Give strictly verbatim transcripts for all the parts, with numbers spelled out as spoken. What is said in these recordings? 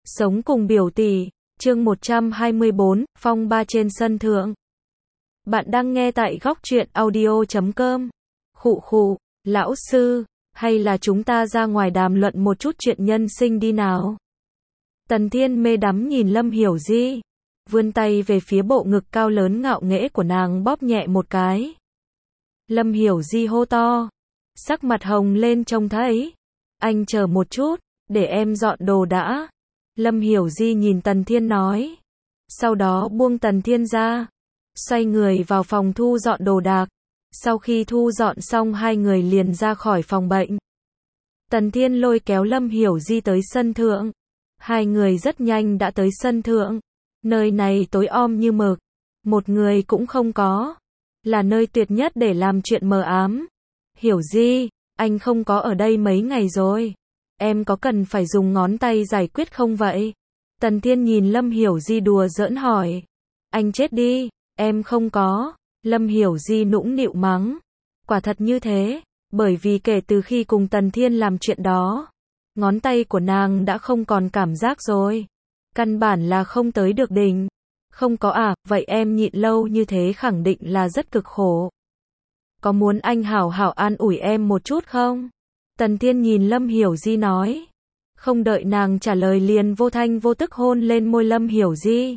Sống cùng biểu tỷ, chương một trăm hai mươi bốn, phong ba trên sân thượng. Bạn đang nghe tại góc truyện audio chấm com. Khụ khụ, lão sư, hay là chúng ta ra ngoài đàm luận một chút chuyện nhân sinh đi nào. Tần Thiên mê đắm nhìn Lâm Hiểu Di, vươn tay về phía bộ ngực cao lớn ngạo nghễ của nàng bóp nhẹ một cái. Lâm Hiểu Di hô to, sắc mặt hồng lên trông thấy. Anh chờ một chút, để em dọn đồ đã. Lâm Hiểu Di nhìn Tần Thiên nói. Sau đó buông Tần Thiên ra, xoay người vào phòng thu dọn đồ đạc. Sau khi thu dọn xong hai người liền ra khỏi phòng bệnh. Tần Thiên lôi kéo Lâm Hiểu Di tới sân thượng. Hai người rất nhanh đã tới sân thượng. Nơi này tối om như mực, một người cũng không có. Là nơi tuyệt nhất để làm chuyện mờ ám. Hiểu Di, anh không có ở đây mấy ngày rồi. Em có cần phải dùng ngón tay giải quyết không vậy? Tần Thiên nhìn Lâm Hiểu Di đùa giỡn hỏi. Anh chết đi, em không có. Lâm Hiểu Di nũng nịu mắng. Quả thật như thế, bởi vì kể từ khi cùng Tần Thiên làm chuyện đó, ngón tay của nàng đã không còn cảm giác rồi. Căn bản là không tới được đỉnh. Không có à, vậy em nhịn lâu như thế khẳng định là rất cực khổ. Có muốn anh hảo hảo an ủi em một chút không? Tần Thiên nhìn Lâm Hiểu Di nói. Không đợi nàng trả lời liền vô thanh vô tức hôn lên môi Lâm Hiểu Di.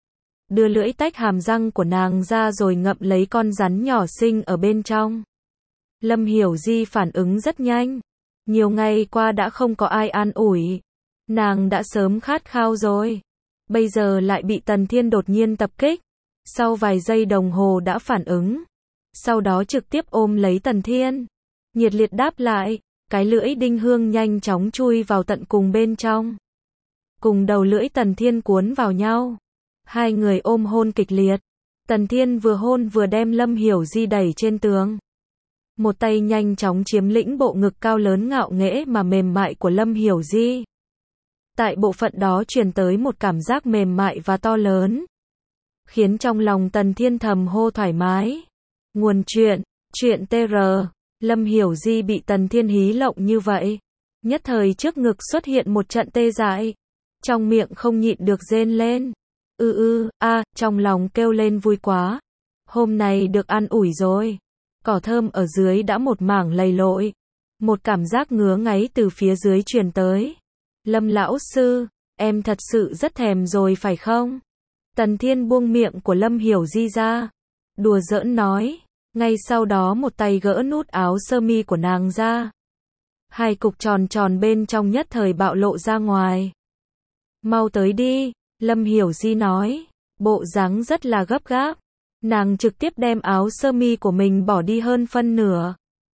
Đưa lưỡi tách hàm răng của nàng ra rồi ngậm lấy con rắn nhỏ xinh ở bên trong. Lâm Hiểu Di phản ứng rất nhanh. Nhiều ngày qua đã không có ai an ủi. Nàng đã sớm khát khao rồi. Bây giờ lại bị Tần Thiên đột nhiên tập kích. Sau vài giây đồng hồ đã phản ứng. Sau đó trực tiếp ôm lấy Tần Thiên. Nhiệt liệt đáp lại. Cái lưỡi đinh hương nhanh chóng chui vào tận cùng bên trong. Cùng đầu lưỡi Tần Thiên cuốn vào nhau. Hai người ôm hôn kịch liệt. Tần Thiên vừa hôn vừa đem Lâm Hiểu Di đẩy trên tường. Một tay nhanh chóng chiếm lĩnh bộ ngực cao lớn ngạo nghễ mà mềm mại của Lâm Hiểu Di. Tại bộ phận đó truyền tới một cảm giác mềm mại và to lớn. Khiến trong lòng Tần Thiên thầm hô thoải mái. Nguồn chuyện, chuyện tê rờ. Lâm Hiểu Di bị Tần Thiên hí lộng như vậy. Nhất thời trước ngực xuất hiện một trận tê dại. Trong miệng không nhịn được rên lên. Ư ư, a, trong lòng kêu lên vui quá. Hôm nay được ăn ủi rồi. Cỏ thơm ở dưới đã một mảng lầy lội. Một cảm giác ngứa ngáy từ phía dưới truyền tới. Lâm lão sư, em thật sự rất thèm rồi phải không? Tần Thiên buông miệng của Lâm Hiểu Di ra. Đùa giỡn nói. Ngay sau đó một tay gỡ nút áo sơ mi của nàng ra. Hai cục tròn tròn bên trong nhất thời bạo lộ ra ngoài. Mau tới đi, Lâm Hiểu Di nói. Bộ dáng rất là gấp gáp. Nàng trực tiếp đem áo sơ mi của mình bỏ đi hơn phân nửa.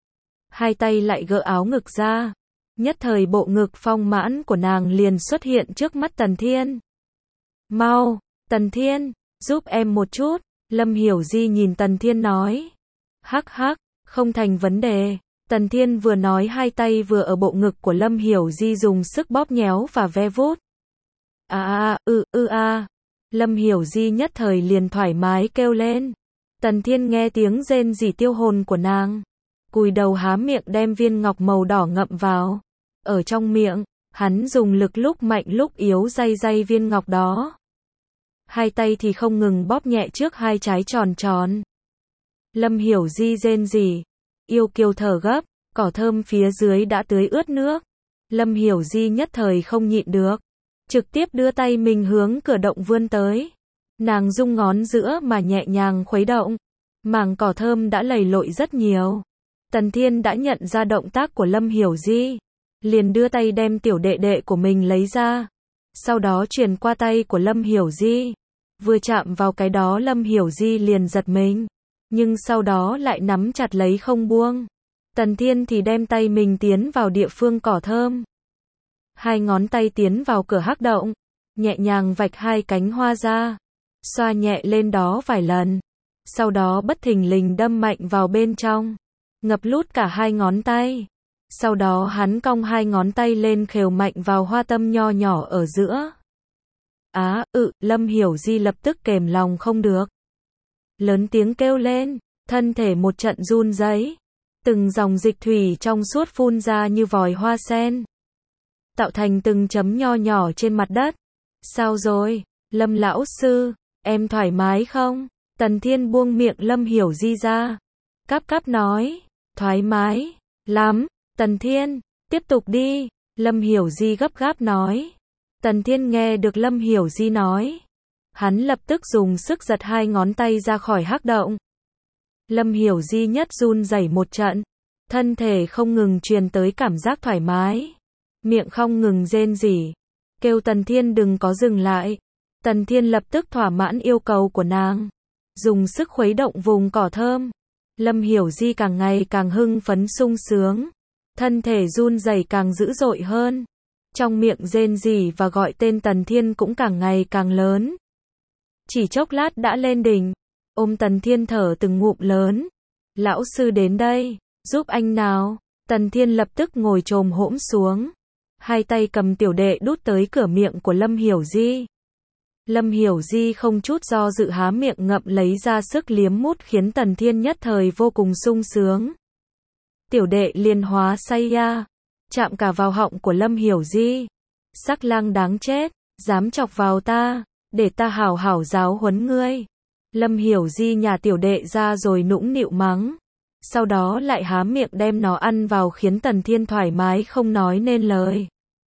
Hai tay lại gỡ áo ngực ra. Nhất thời bộ ngực phong mãn của nàng liền xuất hiện trước mắt Tần Thiên. Mau, Tần Thiên, giúp em một chút. Lâm Hiểu Di nhìn Tần Thiên nói. Hắc hắc, không thành vấn đề. Tần Thiên vừa nói hai tay vừa ở bộ ngực của Lâm Hiểu Di dùng sức bóp nhéo và ve vuốt. À à, ư, ư a. Lâm Hiểu Di nhất thời liền thoải mái kêu lên. Tần Thiên nghe tiếng rên rỉ tiêu hồn của nàng. Cùi đầu há miệng đem viên ngọc màu đỏ ngậm vào. Ở trong miệng, hắn dùng lực lúc mạnh lúc yếu day day viên ngọc đó. Hai tay thì không ngừng bóp nhẹ trước hai trái tròn tròn. Lâm Hiểu Di rên rỉ, yêu kiều thở gấp, cỏ thơm phía dưới đã tưới ướt nước. Lâm Hiểu Di nhất thời không nhịn được, trực tiếp đưa tay mình hướng cửa động vươn tới. Nàng dung ngón giữa mà nhẹ nhàng khuấy động, mảng cỏ thơm đã lầy lội rất nhiều. Tần Thiên đã nhận ra động tác của Lâm Hiểu Di, liền đưa tay đem tiểu đệ đệ của mình lấy ra, sau đó truyền qua tay của Lâm Hiểu Di. Vừa chạm vào cái đó Lâm Hiểu Di liền giật mình. Nhưng sau đó lại nắm chặt lấy không buông. Tần Thiên thì đem tay mình tiến vào địa phương cỏ thơm. Hai ngón tay tiến vào cửa hắc động. Nhẹ nhàng vạch hai cánh hoa ra. Xoa nhẹ lên đó vài lần. Sau đó bất thình lình đâm mạnh vào bên trong. Ngập lút cả hai ngón tay. Sau đó hắn cong hai ngón tay lên khều mạnh vào hoa tâm nho nhỏ ở giữa. Á, ự, Lâm Hiểu Di lập tức kềm lòng không được. Lớn tiếng kêu lên, thân thể một trận run rẩy, từng dòng dịch thủy trong suốt phun ra như vòi hoa sen, tạo thành từng chấm nho nhỏ trên mặt đất. Sao rồi, Lâm lão sư, em thoải mái không? Tần Thiên buông miệng Lâm Hiểu Di ra. Cáp cáp nói, thoải mái, lắm, Tần Thiên, tiếp tục đi, Lâm Hiểu Di gấp gáp nói. Tần Thiên nghe được Lâm Hiểu Di nói. Hắn lập tức dùng sức giật hai ngón tay ra khỏi hắc động. Lâm Hiểu Di nhất run rẩy một trận. Thân thể không ngừng truyền tới cảm giác thoải mái. Miệng không ngừng rên rỉ. Kêu Tần Thiên đừng có dừng lại. Tần Thiên lập tức thỏa mãn yêu cầu của nàng. Dùng sức khuấy động vùng cỏ thơm. Lâm Hiểu Di càng ngày càng hưng phấn sung sướng. Thân thể run rẩy càng dữ dội hơn. Trong miệng rên rỉ và gọi tên Tần Thiên cũng càng ngày càng lớn. Chỉ chốc lát đã lên đỉnh. Ôm Tần Thiên thở từng ngụm lớn. Lão sư đến đây, giúp anh nào. Tần Thiên lập tức ngồi chồm hỗn xuống. Hai tay cầm tiểu đệ đút tới cửa miệng của Lâm Hiểu Di. Lâm Hiểu Di không chút do dự há miệng ngậm lấy ra sức liếm mút khiến Tần Thiên nhất thời vô cùng sung sướng. Tiểu đệ liền hóa say ya, chạm cả vào họng của Lâm Hiểu Di. Sắc lang đáng chết, dám chọc vào ta, để ta hảo hảo giáo huấn ngươi. Lâm Hiểu Di nhà tiểu đệ ra rồi nũng nịu mắng. Sau đó lại há miệng đem nó ăn vào khiến Tần Thiên thoải mái không nói nên lời.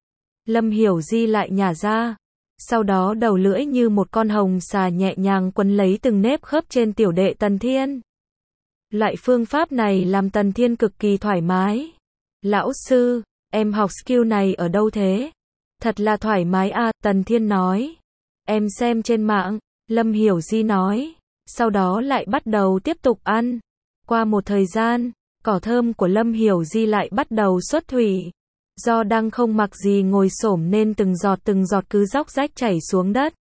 Lâm Hiểu Di lại nhả ra. Sau đó đầu lưỡi như một con hồng xà nhẹ nhàng quấn lấy từng nếp khớp trên tiểu đệ Tần Thiên. Loại phương pháp này làm Tần Thiên cực kỳ thoải mái. Lão sư, em học skill này ở đâu thế? Thật là thoải mái à, Tần Thiên nói. Em xem trên mạng, Lâm Hiểu Di nói. Sau đó lại bắt đầu tiếp tục ăn. Qua một thời gian, cỏ thơm của Lâm Hiểu Di lại bắt đầu xuất thủy. Do đang không mặc gì ngồi xổm nên từng giọt từng giọt cứ róc rách chảy xuống đất.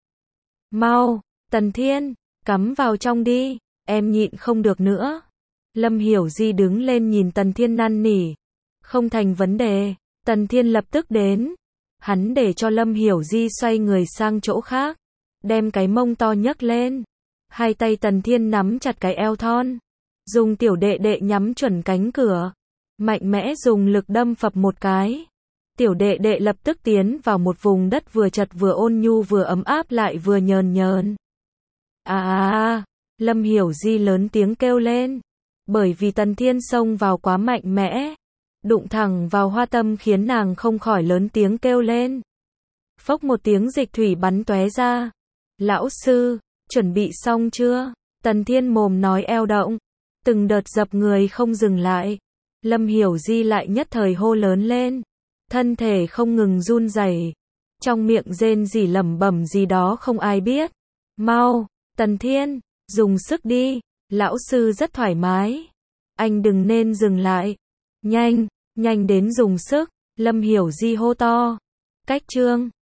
Mau, Tần Thiên, cắm vào trong đi, em nhịn không được nữa. Lâm Hiểu Di đứng lên nhìn Tần Thiên năn nỉ. Không thành vấn đề, Tần Thiên lập tức đến. Hắn để cho Lâm Hiểu Di xoay người sang chỗ khác. Đem cái mông to nhấc lên. Hai tay Tần Thiên nắm chặt cái eo thon. Dùng tiểu đệ đệ nhắm chuẩn cánh cửa. Mạnh mẽ dùng lực đâm phập một cái. Tiểu đệ đệ lập tức tiến vào một vùng đất vừa chật vừa ôn nhu vừa ấm áp lại vừa nhờn nhờn. À à à, Lâm Hiểu Di lớn tiếng kêu lên. Bởi vì Tần Thiên xông vào quá mạnh mẽ. Đụng thẳng vào hoa tâm khiến nàng không khỏi lớn tiếng kêu lên. Phốc một tiếng dịch thủy bắn tóe ra. Lão sư, chuẩn bị xong chưa? Tần Thiên mồm nói eo động. Từng đợt dập người không dừng lại. Lâm Hiểu Di lại nhất thời hô lớn lên. Thân thể không ngừng run rẩy. Trong miệng rên rỉ lẩm bẩm gì đó không ai biết. Mau, Tần Thiên, dùng sức đi. Lão sư rất thoải mái. Anh đừng nên dừng lại. Nhanh, nhanh đến dùng sức. Lâm Hiểu Di hô to. Cách chương